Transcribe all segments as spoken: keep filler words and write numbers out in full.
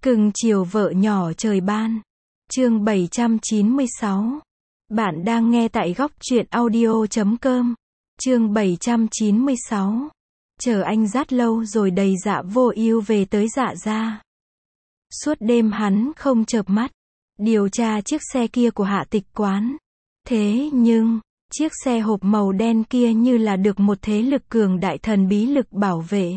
Cưng chiều vợ nhỏ trời ban. Chương bảy trăm chín mươi sáu. Bạn đang nghe tại góc truyện audio chấm com. Chương bảy trăm chín mươi sáu. Chờ anh rất lâu rồi đầy Dạ Vô Ưu về tới Dạ gia. Suốt đêm hắn không chợp mắt, điều tra chiếc xe kia của Hạ Tịch Quán. Thế nhưng, chiếc xe hộp màu đen kia như là được một thế lực cường đại thần bí lực bảo vệ.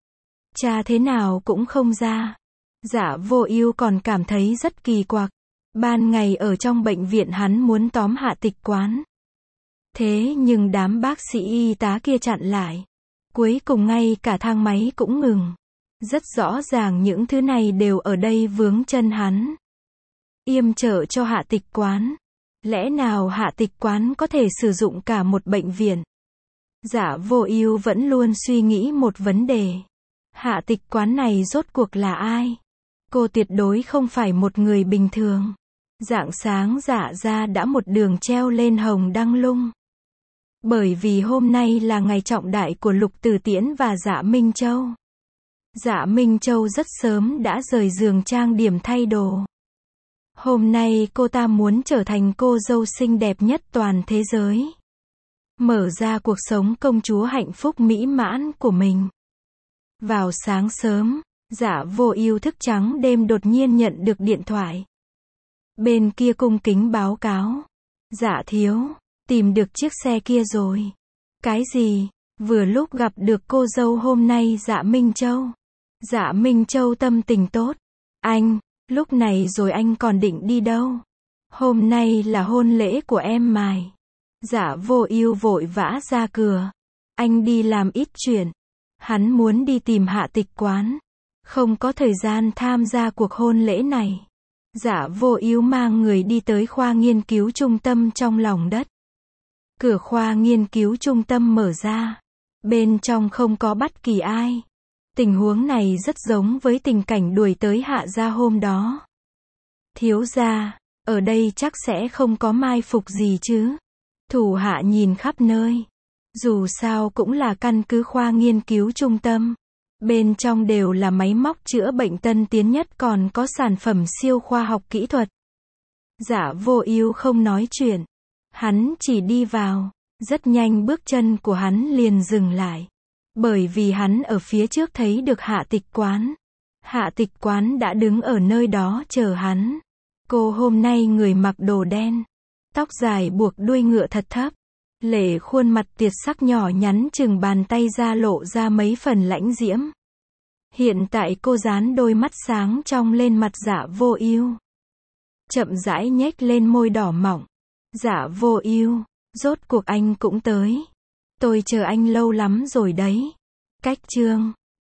Tra thế nào cũng không ra. Dạ Vô Ưu còn cảm thấy rất kỳ quặc. Ban ngày ở trong bệnh viện hắn muốn tóm Hạ Tịch Quán. Thế nhưng đám bác sĩ y tá kia chặn lại. Cuối cùng ngay cả thang máy cũng ngừng. Rất rõ ràng những thứ này đều ở đây vướng chân hắn. Yểm trợ cho Hạ Tịch Quán. Lẽ nào Hạ Tịch Quán có thể sử dụng cả một bệnh viện? Dạ Vô Ưu vẫn luôn suy nghĩ một vấn đề. Hạ Tịch Quán này rốt cuộc là ai? Cô tuyệt đối không phải một người bình thường. Rạng sáng Dạ gia đã một đường treo lên hồng đăng lung. Bởi vì hôm nay là ngày trọng đại của Lục Tử Tiễn và Dạ Minh Châu. Dạ Minh Châu rất sớm đã rời giường trang điểm thay đồ. Hôm nay cô ta muốn trở thành cô dâu xinh đẹp nhất toàn thế giới. Mở ra cuộc sống công chúa hạnh phúc mỹ mãn của mình. Vào sáng sớm, Dạ Vô Ưu thức trắng đêm đột nhiên nhận được điện thoại. Bên kia cung kính báo cáo. Dạ thiếu, tìm được chiếc xe kia rồi. Cái gì? Vừa lúc gặp được cô dâu hôm nay Dạ Minh Châu. Dạ Minh Châu tâm tình tốt. Anh, lúc này rồi anh còn định đi đâu? Hôm nay là hôn lễ của em mài. Dạ Vô Ưu vội vã ra cửa. Anh đi làm ít chuyện. Hắn muốn đi tìm Hạ Tịch Quán. Không có thời gian tham gia cuộc hôn lễ này. Dạ Vô Ưu mang người đi tới khoa nghiên cứu trung tâm trong lòng đất. Cửa khoa nghiên cứu trung tâm mở ra. Bên trong không có bất kỳ ai. Tình huống này rất giống với tình cảnh đuổi tới Hạ gia hôm đó. Thiếu gia, ở đây chắc sẽ không có mai phục gì chứ? Thủ hạ nhìn khắp nơi. Dù sao cũng là căn cứ khoa nghiên cứu trung tâm. Bên trong đều là máy móc chữa bệnh tân tiến nhất, còn có sản phẩm siêu khoa học kỹ thuật. Dạ Vô Ưu không nói chuyện. Hắn chỉ đi vào. Rất nhanh bước chân của hắn liền dừng lại. Bởi vì hắn ở phía trước thấy được Hạ Tịch Quán. Hạ Tịch Quán đã đứng ở nơi đó chờ hắn. Cô hôm nay người mặc đồ đen. Tóc dài buộc đuôi ngựa thật thấp. Lệ khuôn mặt tuyệt sắc nhỏ nhắn chừng bàn tay ra lộ ra mấy phần lãnh diễm. Hiện tại cô dán đôi mắt sáng trong lên mặt Dạ Vô Ưu. Chậm rãi nhếch lên môi đỏ mọng. Dạ Vô Ưu, rốt cuộc anh cũng tới. Tôi chờ anh lâu lắm rồi đấy. Cách chương